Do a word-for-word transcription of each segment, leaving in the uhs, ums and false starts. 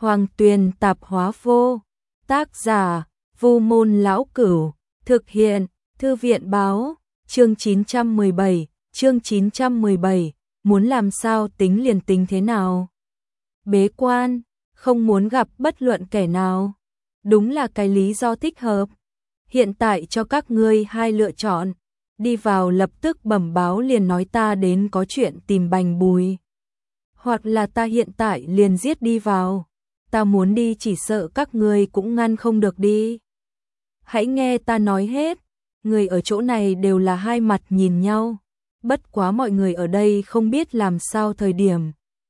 Hoàng Tuyền Tạp Hóa Vô. Tác giả: Vu Môn Lão Cửu. Thực hiện: Thư viện báo. Chương chín trăm mười bảy. Chương chín trăm mười bảy. Muốn làm sao tính liền tính thế nào. Bế quan, không muốn gặp bất luận kẻ nào. Đúng là cái lý do thích hợp. Hiện tại cho các ngươi hai lựa chọn. Đi vào lập tức bẩm báo liền nói ta đến có chuyện tìm Bành Bùi. Hoặc là ta hiện tại liền giết đi vào. Ta muốn đi chỉ sợ các ngươi cũng ngăn không được đi. Hãy nghe ta nói hết. Người ở chỗ này đều là hai mặt nhìn nhau. Bất quá mọi người ở đây không biết làm sao thời điểm.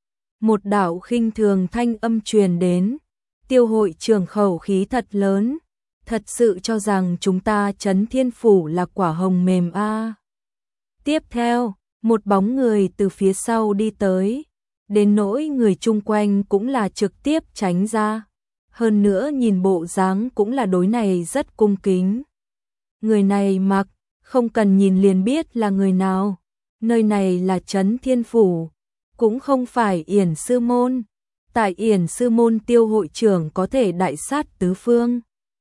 Một đạo khinh thường thanh âm truyền đến. Tiêu hội trưởng khẩu khí thật lớn. Thật sự cho rằng chúng ta Trấn Thiên Phủ là quả hồng mềm a. À. Tiếp theo, một bóng người từ phía sau đi tới. Đến nỗi người chung quanh cũng là trực tiếp tránh ra. Hơn nữa nhìn bộ dáng cũng là đối này rất cung kính. Người này mặc, không cần nhìn liền biết là người nào. Nơi này là Trấn Thiên Phủ, cũng không phải Yển Sư Môn. Tại Yển Sư Môn Tiêu hội trưởng có thể đại sát tứ phương.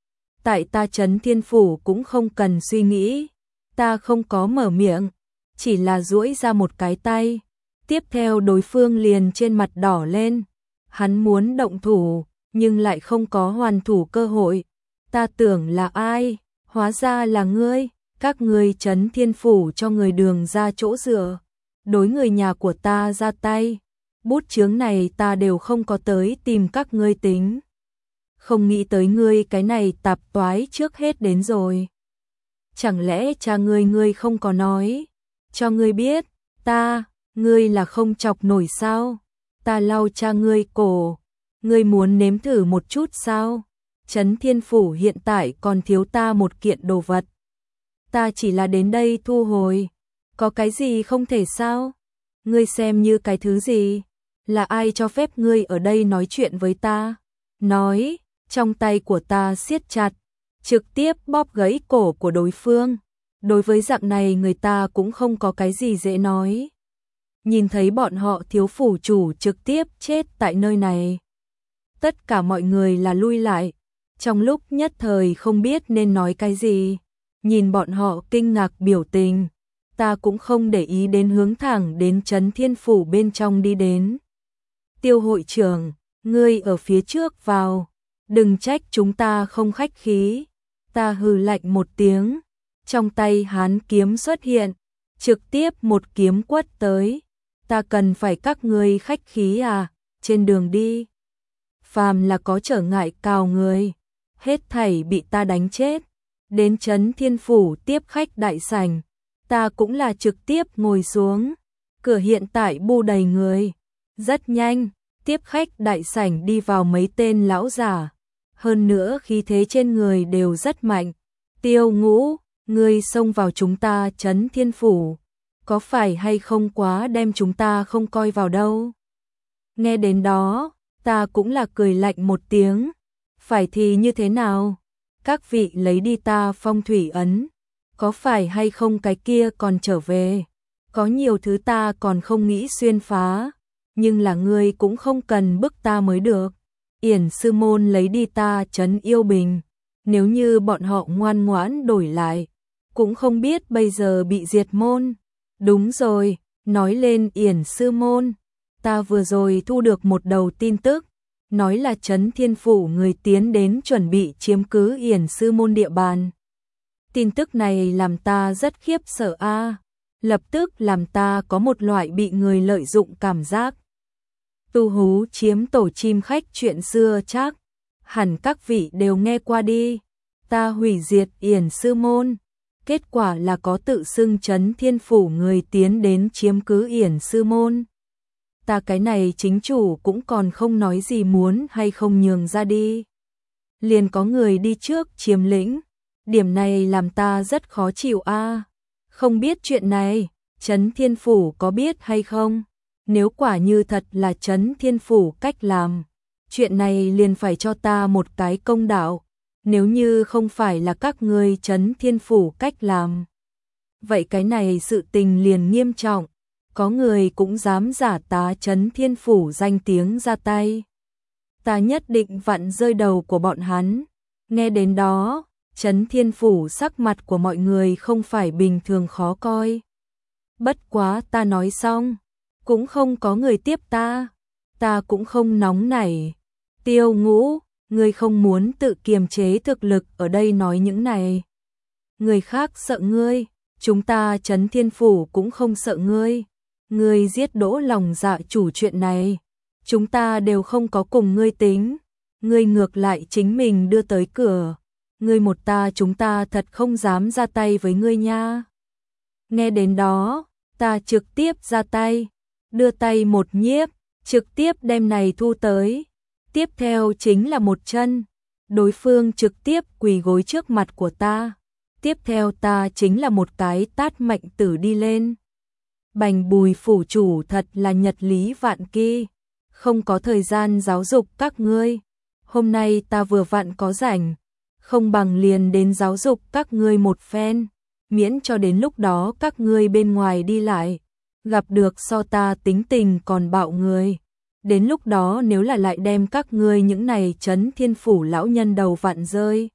Tại ta Trấn Thiên Phủ cũng không cần suy nghĩ. Ta không có mở miệng, chỉ là duỗi ra một cái tay. Tiếp theo đối phương liền trên mặt đỏ lên. Hắn muốn động thủ, nhưng lại không có hoàn thủ cơ hội. Ta tưởng là ai, hóa ra là ngươi. Các ngươi Trấn Thiên Phủ cho người đường ra chỗ dựa. Đối người nhà của ta ra tay. Bút chướng này ta đều không có tới tìm các ngươi tính. Không nghĩ tới ngươi cái này tạp toái trước hết đến rồi. Chẳng lẽ cha ngươi ngươi không có nói. Cho ngươi biết, ta, ngươi là không chọc nổi sao. Ta lau cha ngươi cổ. Ngươi muốn nếm thử một chút sao. Trấn Thiên Phủ hiện tại còn thiếu ta một kiện đồ vật. Ta chỉ là đến đây thu hồi. Có cái gì không thể sao? Ngươi xem như cái thứ gì? Là ai cho phép ngươi ở đây nói chuyện với ta? Nói, trong tay của ta siết chặt, trực tiếp bóp gãy cổ của đối phương. Đối với dạng này người ta cũng không có cái gì dễ nói. Nhìn thấy bọn họ thiếu phủ chủ trực tiếp chết tại nơi này. Tất cả mọi người là lui lại. Trong lúc nhất thời không biết nên nói cái gì. Nhìn bọn họ kinh ngạc biểu tình. Ta cũng không để ý đến hướng thẳng đến Trấn Thiên Phủ bên trong đi đến. Tiêu hội trưởng, ngươi ở phía trước vào. Đừng trách chúng ta không khách khí. Ta hừ lạnh một tiếng. Trong tay hán kiếm xuất hiện. Trực tiếp một kiếm quất tới. Ta cần phải các ngươi khách khí à. Trên đường đi. Phàm là có trở ngại cào người. Hết thảy bị ta đánh chết. Đến Trấn Thiên Phủ tiếp khách đại sảnh. Ta cũng là trực tiếp ngồi xuống. Cửa hiện tại bu đầy người. Rất nhanh. Tiếp khách đại sảnh đi vào mấy tên lão giả. Hơn nữa khí thế trên người đều rất mạnh. Tiêu Ngũ, ngươi xông vào chúng ta Trấn Thiên Phủ. Có phải hay không quá đem chúng ta không coi vào đâu. Nghe đến đó, ta cũng là cười lạnh một tiếng. Phải thì như thế nào? Các vị lấy đi ta phong thủy ấn. Có phải hay không cái kia còn trở về? Có nhiều thứ ta còn không nghĩ xuyên phá. Nhưng là ngươi cũng không cần bức ta mới được. Yển Sư Môn lấy đi ta Trấn Yêu Bình. Nếu như bọn họ ngoan ngoãn đổi lại. Cũng không biết bây giờ bị diệt môn. Đúng rồi, nói lên Yển Sư Môn. Ta vừa rồi thu được một đầu tin tức. Nói là Trấn Thiên Phủ người tiến đến chuẩn bị chiếm cứ Yển Sư Môn địa bàn. Tin tức này làm ta rất khiếp sợ a, à. Lập tức làm ta có một loại bị người lợi dụng cảm giác. Tu hú chiếm tổ chim khách chuyện xưa chắc. Hẳn các vị đều nghe qua đi. Ta hủy diệt Yển Sư Môn. Kết quả là có tự xưng Trấn Thiên Phủ người tiến đến chiếm cứ Yển Sư Môn. Ta cái này chính chủ cũng còn không nói gì muốn hay không nhường ra đi. Liền có người đi trước chiếm lĩnh. Điểm này làm ta rất khó chịu a. À. Không biết chuyện này, Trấn Thiên Phủ có biết hay không? Nếu quả như thật là Trấn Thiên Phủ cách làm, chuyện này liền phải cho ta một cái công đạo. Nếu như không phải là các ngươi Trấn Thiên Phủ cách làm, vậy cái này sự tình liền nghiêm trọng. Có người cũng dám giả tá Trấn Thiên Phủ danh tiếng ra tay. ta nhất định vặn rơi đầu của bọn hắn. Nghe đến đó, Trấn Thiên Phủ sắc mặt của mọi người không phải bình thường khó coi. Bất quá ta nói xong, cũng không có người tiếp ta, ta cũng không nóng nảy. Tiêu Ngũ, ngươi không muốn tự kiềm chế thực lực ở đây nói những này. Người khác sợ ngươi, chúng ta Trấn Thiên Phủ cũng không sợ ngươi. Ngươi giết Đỗ Lòng Dạ chủ chuyện này, chúng ta đều không có cùng ngươi tính. Ngươi ngược lại chính mình đưa tới cửa. Ngươi một ta chúng ta thật không dám ra tay với ngươi nha. Nghe đến đó, ta trực tiếp ra tay, đưa tay một nhiếp, trực tiếp đem này thu tới. Tiếp theo chính là một chân, đối phương trực tiếp quỳ gối trước mặt của ta. Tiếp theo ta chính là một cái tát mạnh tử đi lên. Bành Bùi phủ chủ thật là nhật lý vạn kỳ, không có thời gian giáo dục các ngươi. Hôm nay ta vừa vặn có rảnh, không bằng liền đến giáo dục các ngươi một phen, miễn cho đến lúc đó các ngươi bên ngoài đi lại, gặp được so ta tính tình còn bạo người. Đến lúc đó nếu là lại đem các ngươi những này Trấn Thiên Phủ lão nhân đầu vặn rơi.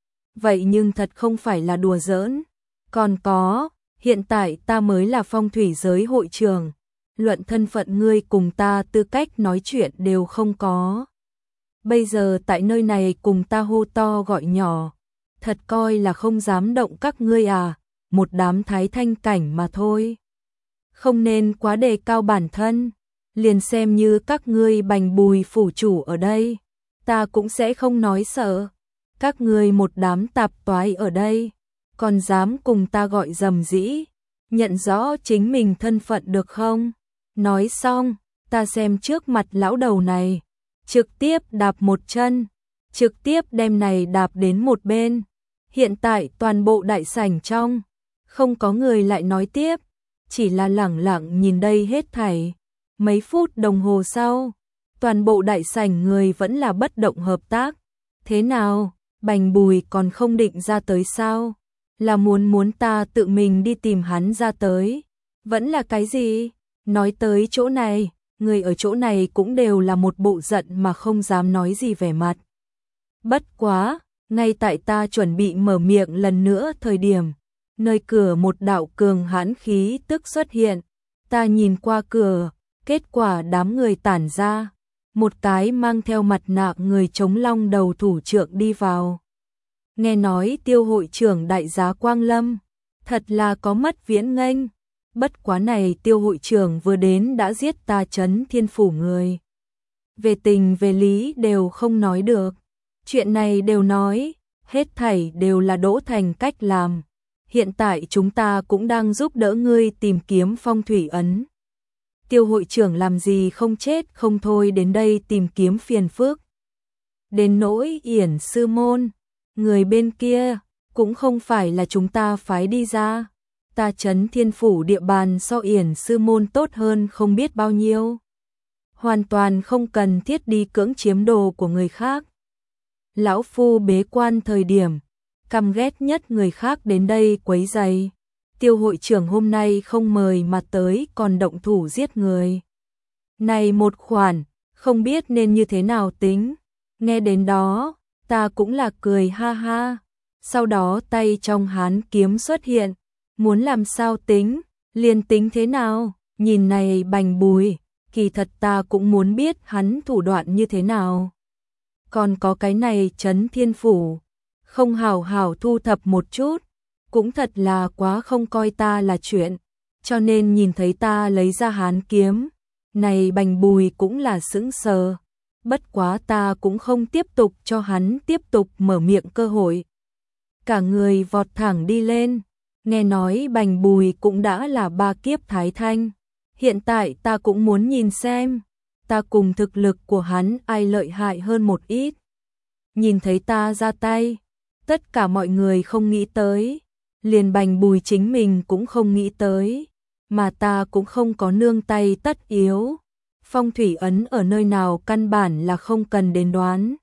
Vậy nhưng thật không phải là đùa giỡn. Còn có, hiện tại ta mới là phong thủy giới hội trưởng, luận thân phận ngươi cùng ta tư cách nói chuyện đều không có. Bây giờ tại nơi này cùng ta hô to gọi nhỏ, thật coi là không dám động các ngươi à, một đám thái thanh cảnh mà thôi. Không nên quá đề cao bản thân, liền xem như các ngươi Bành Bùi phủ chủ ở đây, ta cũng sẽ không nói sợ. Các ngươi một đám tạp toái ở đây, còn dám cùng ta gọi dầm dĩ, nhận rõ chính mình thân phận được không? Nói xong, ta xem trước mặt lão đầu này, trực tiếp đạp một chân, trực tiếp đem này đạp đến một bên. Hiện tại toàn bộ đại sảnh trong, không có người lại nói tiếp, chỉ là lẳng lặng nhìn đây hết thảy. Mấy phút đồng hồ sau, toàn bộ đại sảnh người vẫn là bất động hợp tác. Thế nào, Bành Bùi còn không định ra tới sao? Là muốn muốn ta tự mình đi tìm hắn ra tới? Vẫn là cái gì? Nói tới chỗ này, người ở chỗ này cũng đều là một bộ giận mà không dám nói gì vẻ mặt. Bất quá, ngay tại ta chuẩn bị mở miệng lần nữa thời điểm, nơi cửa một đạo cường hãn khí tức xuất hiện. Ta nhìn qua cửa, kết quả đám người tản ra, một cái mang theo mặt nạ người chống long đầu thủ trưởng đi vào. Nghe nói Tiêu hội trưởng đại giá Quang Lâm, thật là có mất viễn nghênh. Bất quá này Tiêu hội trưởng vừa đến đã giết ta Trấn Thiên Phủ người. Về tình về lý đều không nói được. Chuyện này đều nói, hết thảy đều là Đỗ Thành cách làm. Hiện tại chúng ta cũng đang giúp đỡ ngươi tìm kiếm phong thủy ấn. Tiêu hội trưởng làm gì không chết không thôi đến đây tìm kiếm phiền phức. Đến nỗi Yển sư môn, người bên kia cũng không phải là chúng ta phái đi ra. Ta Trấn Thiên Phủ địa bàn so Yển sư môn tốt hơn không biết bao nhiêu. Hoàn toàn không cần thiết đi cưỡng chiếm đồ của người khác. Lão phu bế quan thời điểm, căm ghét nhất người khác đến đây quấy rầy. Tiêu hội trưởng hôm nay không mời mà tới còn động thủ giết người. Này một khoản, không biết nên như thế nào tính. Nghe đến đó, ta cũng là cười ha ha. Sau đó tay trong hán kiếm xuất hiện, muốn làm sao tính, liền tính thế nào. Nhìn này Bành Bùi, kỳ thật ta cũng muốn biết hắn thủ đoạn như thế nào. Còn có cái này Trấn Thiên Phủ, không hảo hảo thu thập một chút, cũng thật là quá không coi ta là chuyện, cho nên nhìn thấy ta lấy ra hán kiếm, này Bành Bùi cũng là sững sờ. Bất quá ta cũng không tiếp tục cho hắn tiếp tục mở miệng cơ hội. Cả người vọt thẳng đi lên, nghe nói Bành Bùi cũng đã là ba kiếp thái thanh. Hiện tại ta cũng muốn nhìn xem, ta cùng thực lực của hắn ai lợi hại hơn một ít. Nhìn thấy ta ra tay, tất cả mọi người không nghĩ tới, liền Bành Bùi chính mình cũng không nghĩ tới, mà ta cũng không có nương tay tất yếu. Phong thủy ấn ở nơi nào căn bản là không cần đến đoán.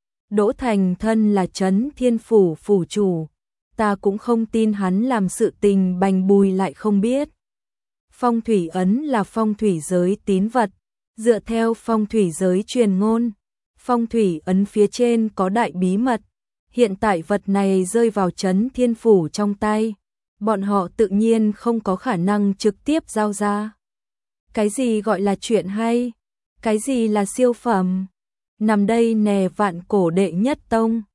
Đỗ Thành thân là Trấn Thiên Phủ phủ chủ, ta cũng không tin hắn làm sự tình Bành Bùi lại không biết. Phong thủy ấn là phong thủy giới tín vật, dựa theo phong thủy giới truyền ngôn, phong thủy ấn phía trên có đại bí mật, hiện tại vật này rơi vào Trấn Thiên Phủ trong tay, bọn họ tự nhiên không có khả năng trực tiếp giao ra. Cái gì gọi là chuyện hay? Cái gì là siêu phẩm? Nằm đây nè Vạn Cổ đệ nhất tông,